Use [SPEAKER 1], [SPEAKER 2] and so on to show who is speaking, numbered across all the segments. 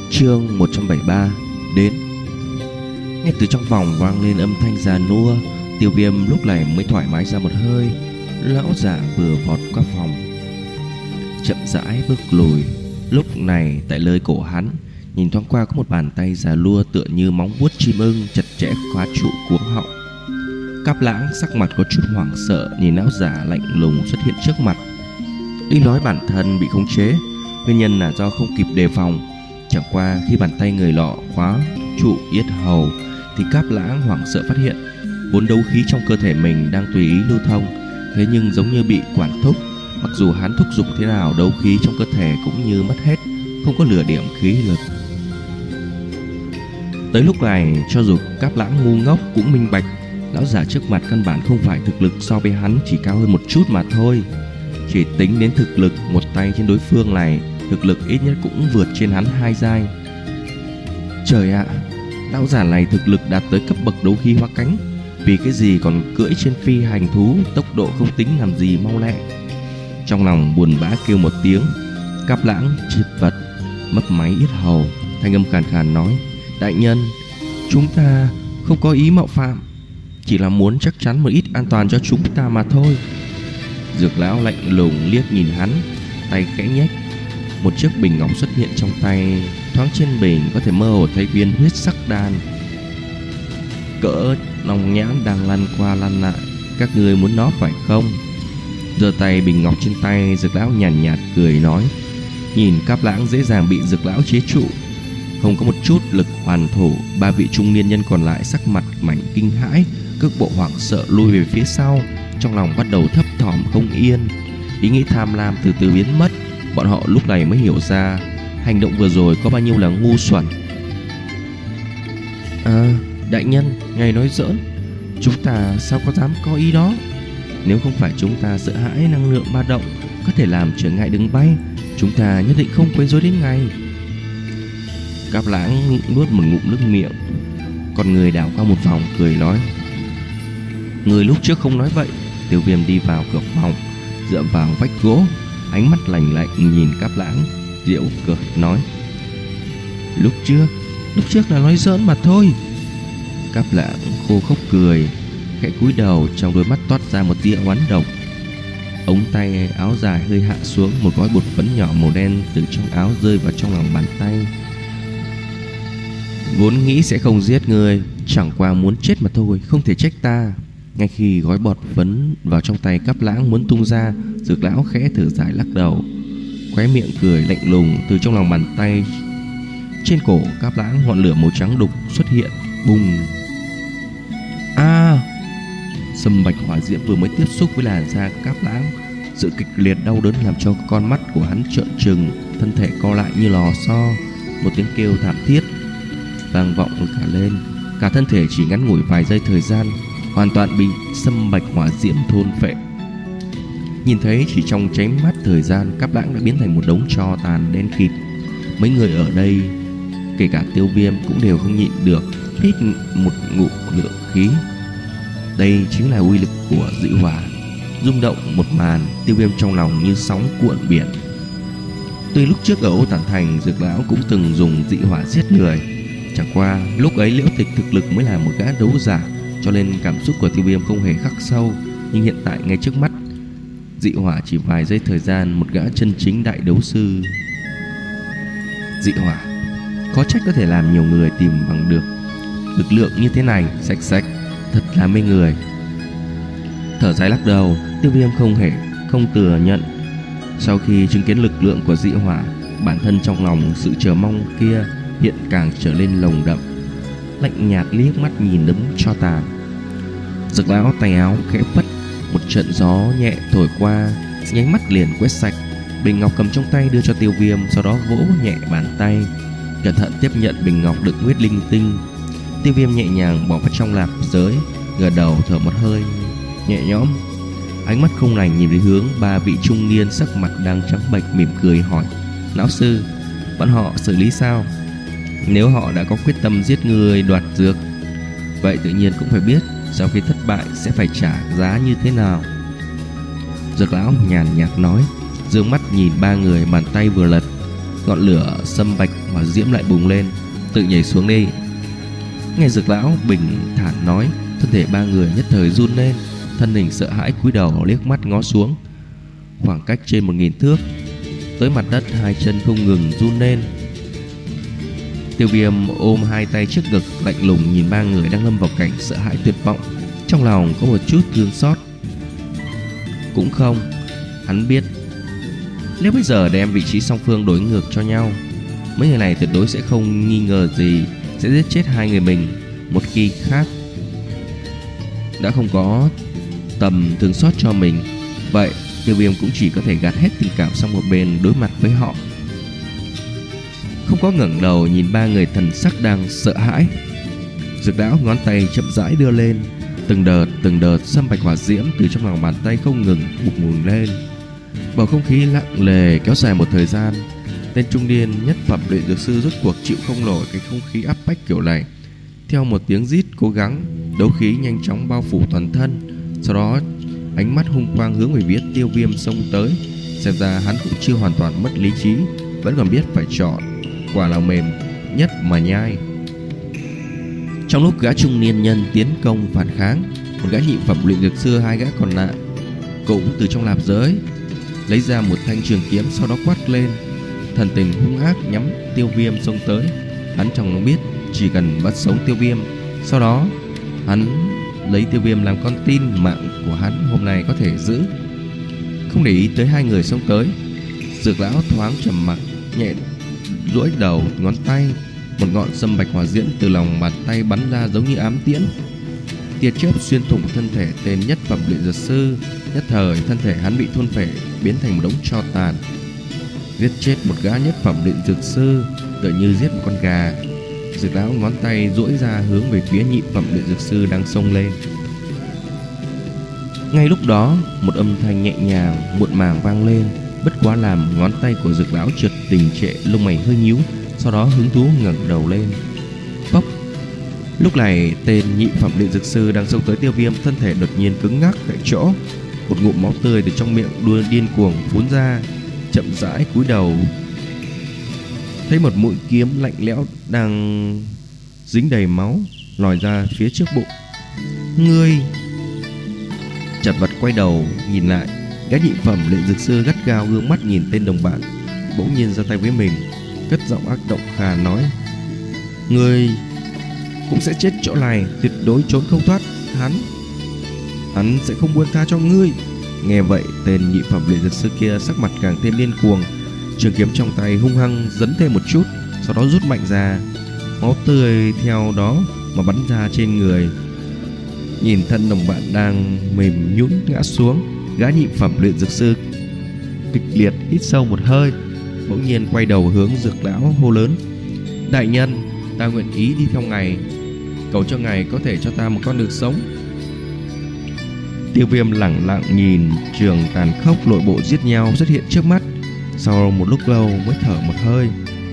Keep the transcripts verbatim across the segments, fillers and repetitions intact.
[SPEAKER 1] Chương một trăm bảy mươi ba. Đến. Nghe từ trong phòng vang lên âm thanh già nua, Tiêu Viêm lúc này mới thoải mái ra một hơi. Lão giả vừa vọt qua phòng, chậm rãi bước lùi. Lúc này tại nơi cổ hắn, nhìn thoáng qua có một bàn tay già lua tựa như móng vuốt chim ưng chặt chẽ khóa trụ cuống họng. Cáp Lãng sắc mặt có chút hoảng sợ nhìn lão giả lạnh lùng xuất hiện trước mặt. Đi nói bản thân bị khống chế, nguyên nhân là do không kịp đề phòng. Chẳng qua khi bàn tay người lọ khóa trụ yết hầu thì Cáp Lãng hoảng sợ phát hiện vốn đấu khí trong cơ thể mình đang tùy ý lưu thông, thế nhưng giống như bị quản thúc. Mặc dù hắn thúc giục thế nào, đấu khí trong cơ thể cũng như mất hết, không có nửa điểm khí lực. Tới lúc này, cho dù Cáp Lãng ngu ngốc cũng minh bạch, lão giả trước mặt căn bản không phải thực lực so với hắn chỉ cao hơn một chút mà thôi. Chỉ tính đến thực lực, một tay trên đối phương này, thực lực ít nhất cũng vượt trên hắn hai giai. Trời ạ, lão giả này thực lực đạt tới cấp bậc đấu khí hóa cánh, vì cái gì còn cưỡi trên phi hành thú, tốc độ không tính làm gì mau lẹ. Trong lòng buồn bã kêu một tiếng, Cáp Lãng chật vật mấp máy yết hầu, thanh âm khàn khàn nói: đại nhân, chúng ta không có ý mạo phạm, chỉ là muốn chắc chắn một ít an toàn cho chúng ta mà thôi. Dược lão lạnh lùng liếc nhìn hắn, tay khẽ nhếch, một chiếc bình ngọc xuất hiện trong tay. Thoáng trên bình có thể mơ hồ thấy viên huyết sắc đan cỡ lòng nhãn đang lăn qua lăn lại. Các người muốn nó phải không? Giơ tay bình ngọc trên tay, Dược lão nhàn nhạt, nhạt cười nói. Nhìn Cáp Lãng dễ dàng bị Dược lão chế trụ, không có một chút lực hoàn thủ. Ba vị trung niên nhân còn lại sắc mặt mảnh kinh hãi, cước bộ hoảng sợ lùi về phía sau, trong lòng bắt đầu thấp thỏm không yên. Ý nghĩ tham lam từ từ biến mất. Bọn họ lúc này mới hiểu ra hành động vừa rồi có bao nhiêu là ngu xuẩn. À, đại nhân, ngài nói giỡn, chúng ta sao có dám có ý đó. Nếu không phải chúng ta sợ hãi năng lượng ba động có thể làm trở ngại đường bay, chúng ta nhất định không quấy rối đến ngài. Cáp Lãng nuốt một ngụm nước miệng, còn người đảo qua một vòng cười nói: người lúc trước không nói vậy. Tiêu Viêm đi vào cửa phòng, dựa vào vách gỗ, ánh mắt lạnh lạnh nhìn Cáp Lãng, giễu cợt nói: Lúc trước, lúc trước là nói giỡn mà thôi. Cáp Lãng khô khốc cười, khẽ cúi đầu, trong đôi mắt toát ra một tia oán độc. Ống tay áo dài hơi hạ xuống, một gói bột phấn nhỏ màu đen từ trong áo rơi vào trong lòng bàn tay. Vốn nghĩ sẽ không giết người, chẳng qua muốn chết mà thôi, không thể trách ta. Ngay khi gói bọt phấn vào trong tay Cáp Lãng muốn tung ra, Dược lão khẽ thở dài lắc đầu, khóe miệng cười lạnh lùng. Từ trong lòng bàn tay trên cổ Cáp Lãng, ngọn lửa màu trắng đục xuất hiện, bùng. A! À, sâm bạch hỏa diễm vừa mới tiếp xúc với làn da Cáp Lãng, sự kịch liệt đau đớn làm cho con mắt của hắn trợn trừng, thân thể co lại như lò xo. Một tiếng kêu thảm thiết vang vọng cả lên, cả thân thể chỉ ngắn ngủi vài giây thời gian hoàn toàn bị sâm bạch hỏa diễm thôn phệ. Nhìn thấy chỉ trong chớp mắt thời gian, Cáp Lãng đã biến thành một đống tro tàn đen kịt. Mấy người ở đây, kể cả Tiêu Viêm, cũng đều không nhịn được hít một ngụm lượng khí. Đây chính là uy lực của dị hỏa. Rung động một màn, Tiêu Viêm trong lòng như sóng cuộn biển. Tuy lúc trước ở Ô Tản Thành, Dược lão cũng từng dùng dị hỏa giết người, chẳng qua lúc ấy Liễu Tịch thực lực mới là một gã đấu giả, cho nên cảm xúc của Tiêu Viêm không hề khắc sâu. Nhưng hiện tại ngay trước mắt, dị hỏa chỉ vài giây thời gian, một gã chân chính đại đấu sư. Dị hỏa khó trách có thể làm nhiều người tìm bằng được. Lực lượng như thế này, sạch sạch, thật là mê người. Thở dài lắc đầu, Tiêu Viêm không hề không thừa nhận. Sau khi chứng kiến lực lượng của dị hỏa, bản thân trong lòng sự chờ mong kia hiện càng trở lên nồng đậm. Lạnh nhạt liếc mắt nhìn đống tro tàn, Dược lão tay áo khẽ phất, một trận gió nhẹ thổi qua, nháy mắt liền quét sạch. Bình ngọc cầm trong tay đưa cho Tiêu Viêm, sau đó vỗ nhẹ bàn tay, cẩn thận tiếp nhận bình ngọc đựng huyết linh tinh. Tiêu Viêm nhẹ nhàng bỏ vào trong lạp giới, gật đầu thở một hơi nhẹ nhõm, ánh mắt không lành nhìn về hướng ba vị trung niên sắc mặt đang trắng bệch, mỉm cười hỏi: lão sư, bọn họ xử lý sao? Nếu họ đã có quyết tâm giết người đoạt dược, vậy tự nhiên cũng phải biết sau khi thất bại sẽ phải trả giá như thế nào. Dược lão nhàn nhạt nói, dương mắt nhìn ba người, bàn tay vừa lật, ngọn lửa sâm bạch hỏa diễm lại bùng lên. Tự nhảy xuống đi. Nghe Dược lão bình thản nói, thân thể ba người nhất thời run lên, thân hình sợ hãi cúi đầu liếc mắt ngó xuống. Khoảng cách trên một nghìn thước, tới mặt đất hai chân không ngừng run lên. Tiêu Viêm ôm hai tay trước ngực, lạnh lùng nhìn ba người đang lâm vào cảnh sợ hãi tuyệt vọng. Trong lòng có một chút thương xót. Cũng không, hắn biết nếu bây giờ đem vị trí song phương đối ngược cho nhau, mấy người này tuyệt đối sẽ không nghi ngờ gì sẽ giết chết hai người mình. Một khi khác đã không có tầm thương xót cho mình, vậy Tiêu Viêm cũng chỉ có thể gạt hết tình cảm sang một bên đối mặt với họ. Không có ngẩng đầu nhìn ba người thần sắc đang sợ hãi. Dược lão ngón tay chậm rãi đưa lên, từng đợt từng đợt sâm bạch hỏa diễm từ trong lòng bàn tay không ngừng bùng bùng lên. Bầu không khí lặng lề kéo dài một thời gian. Tên trung niên nhất phẩm luyện dược sư rốt cuộc chịu không nổi cái không khí áp bách kiểu này. Theo một tiếng rít cố gắng, đấu khí nhanh chóng bao phủ toàn thân. Sau đó ánh mắt hung quang hướng về phía Tiêu Viêm xông tới. Xem ra hắn cũng chưa hoàn toàn mất lý trí, vẫn còn biết phải chọn quả nào mềm nhất mà nhai. Trong lúc gã trung niên nhân tiến công phản kháng, một gã nhị phẩm luyện dược sư, hai gã còn lại cũng từ trong lạp giới lấy ra một thanh trường kiếm, sau đó quát lên, thần tình hung ác nhắm Tiêu Viêm xông tới. Hắn trong lòng biết chỉ cần bắt sống Tiêu Viêm, sau đó hắn lấy Tiêu Viêm làm con tin, mạng của hắn hôm nay có thể giữ. Không để ý tới hai người xông tới, Dược lão thoáng trầm mặc, nhẹ duỗi đầu ngón tay, một ngọn sâm bạch hỏa diễm từ lòng bàn tay bắn ra giống như ám tiễn. Tia chớp xuyên thủng thân thể tên nhất phẩm luyện dược sư, nhất thời thân thể hắn bị thôn phệ biến thành một đống tro tàn. Giết chết một gã nhất phẩm luyện dược sư tựa như giết một con gà. Dược lão ngón tay duỗi ra hướng về phía nhị phẩm luyện dược sư đang xông lên. Ngay lúc đó, một âm thanh nhẹ nhàng muộn màng vang lên, bất quá làm ngón tay của Dược lão trượt đình trệ, lông mày hơi nhíu, sau đó hứng thú ngẩng đầu lên. Phốc. Lúc này, tên nhị phẩm luyện dược sư đang xông tới Tiêu Viêm, thân thể đột nhiên cứng ngắc tại chỗ. Một ngụm máu tươi từ trong miệng đua điên cuồng phun ra, chậm rãi cúi đầu, thấy một mũi kiếm lạnh lẽo đang dính đầy máu lòi ra phía trước bụng. Ngươi! Chật vật quay đầu nhìn lại, gã nhị phẩm luyện dược sư gắt gao gương mắt nhìn tên đồng bạn, bỗng nhiên ra tay với mình, cất giọng ác độc khà nói: Ngươi cũng sẽ chết chỗ này, tuyệt đối trốn không thoát hắn. Hắn sẽ không buông tha cho ngươi. Nghe vậy, tên nhị phẩm luyện dược sư kia sắc mặt càng thêm điên cuồng, trường kiếm trong tay hung hăng giấn thêm một chút, sau đó rút mạnh ra, máu tươi theo đó mà bắn ra trên người. Nhìn thân đồng bạn đang mềm nhũn ngã xuống, gã nhị phẩm luyện dược sư kịch liệt hít sâu một hơi, bỗng nhiên quay đầu hướng Dược lão hô lớn: Đại nhân, ta nguyện ý đi theo ngài, cầu cho ngài có thể cho ta một con đường sống. Tiêu Viêm lẳng lặng nhìn trường tàn khốc nội bộ giết nhau xuất hiện trước mắt, sau một lúc lâu mới thở một hơi.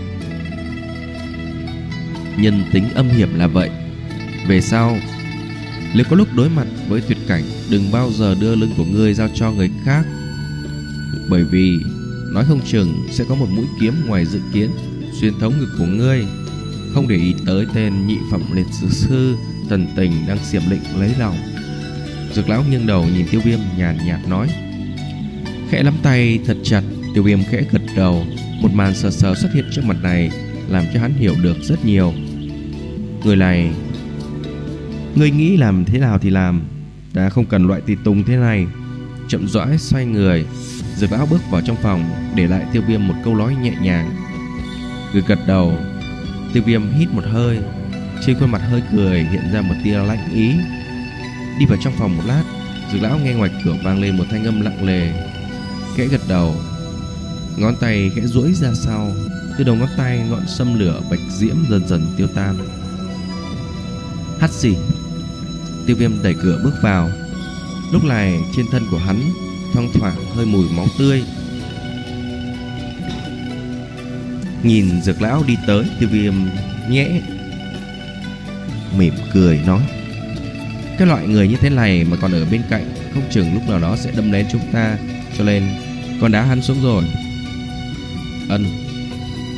[SPEAKER 1] Nhân tính âm hiểm là vậy. Về sau, nếu có lúc đối mặt với tuyệt cảnh, đừng bao giờ đưa lưng của ngươi giao cho người khác, bởi vì nói không chừng sẽ có một mũi kiếm ngoài dự kiến xuyên thấu ngực của ngươi. Không để ý tới tên nhị phẩm liệt dược sư thần tình đang xiểm lịnh lấy lòng, Dược lão nghiêng đầu nhìn Tiêu Viêm nhàn nhạt, nhạt nói. Khẽ nắm tay thật chặt. Tiêu Viêm khẽ gật đầu. Một màn sờ sờ xuất hiện trước mặt này làm cho hắn hiểu được rất nhiều. Người này, ngươi nghĩ làm thế nào thì làm, đã không cần loại tùy tùng thế này. Chậm rãi xoay người, Dược lão bước vào trong phòng, để lại Tiêu Viêm một câu nói nhẹ nhàng. Người gật đầu. Tiêu Viêm hít một hơi, trên khuôn mặt hơi cười hiện ra một tia lạnh ý. Đi vào trong phòng một lát, Dược lão nghe ngoài cửa vang lên một thanh âm lặng lề. Khẽ gật đầu, ngón tay khẽ duỗi ra sau. Từ đầu ngón tay, ngọn sâm lửa bạch diễm dần dần tiêu tan. Hắt xì. Tiêu Viêm đẩy cửa bước vào. Lúc này trên thân của hắn thoang thoảng hơi mùi máu tươi. Nhìn Dược lão đi tới, Tiêu Viêm nhẽ mỉm cười nói: cái loại người như thế này mà còn ở bên cạnh, không chừng lúc nào đó sẽ đâm đến chúng ta, cho nên con đá hắn xuống rồi. Ân.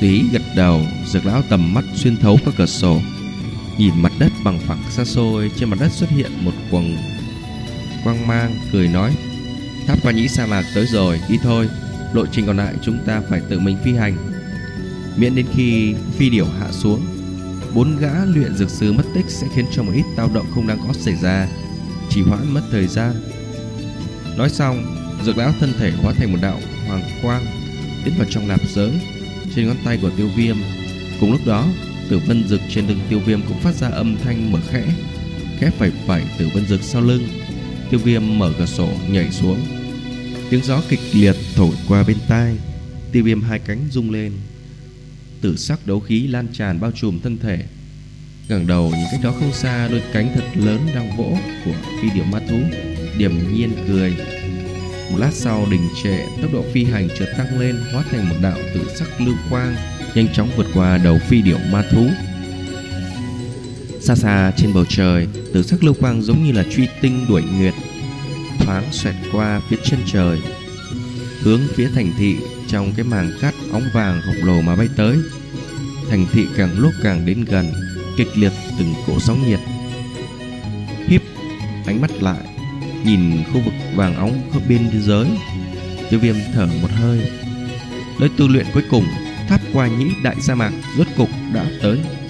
[SPEAKER 1] Túy gật đầu. Dược lão tầm mắt xuyên thấu qua cửa sổ, nhìn mặt đất bằng phẳng xa xôi. Trên mặt đất xuất hiện một quầng quang mang, cười nói: Tháp Qua Nhĩ sa mạc tới rồi, đi thôi. Lộ trình còn lại chúng ta phải tự mình phi hành. Miễn đến khi phi điểu hạ xuống, bốn gã luyện dược sư mất tích sẽ khiến cho một ít dao động không đáng có xảy ra, trì hoãn mất thời gian. Nói xong, Dược lão thân thể hóa thành một đạo hoàng quang tiến vào trong nạp giới trên ngón tay của Tiêu Viêm. Cùng lúc đó, Tử Vân Dực trên lưng Tiêu Viêm cũng phát ra âm thanh mở khẽ, khẽ phẩy phẩy Tử Vân Dực sau lưng. Tiêu Viêm mở cửa sổ nhảy xuống. Tiếng gió kịch liệt thổi qua bên tai. Tiêu Viêm hai cánh rung lên, tử sắc đấu khí lan tràn bao trùm thân thể. Ngẩng đầu nhìn cách đó không xa, đôi cánh thật lớn đang vỗ của phi điểu ma thú, điềm nhiên cười. Một lát sau đình trệ, tốc độ phi hành chợt tăng lên, hóa thành một đạo tử sắc lưu quang, nhanh chóng vượt qua đầu phi điểu ma thú. Xa xa trên bầu trời, tử sắc lưu quang giống như là truy tinh đuổi nguyệt, thoáng xoẹt qua phía chân trời, hướng phía thành thị trong cái màn cát óng vàng khổng lồ mà bay tới. Thành thị càng lúc càng đến gần, kịch liệt từng cỗ sóng nhiệt. Híp ánh mắt lại, nhìn khu vực vàng óng ở bên giới, Tiêu Viêm thở một hơi. Nơi tu luyện cuối cùng, Tháp Qua Nhĩ đại sa mạc rốt cục đã tới.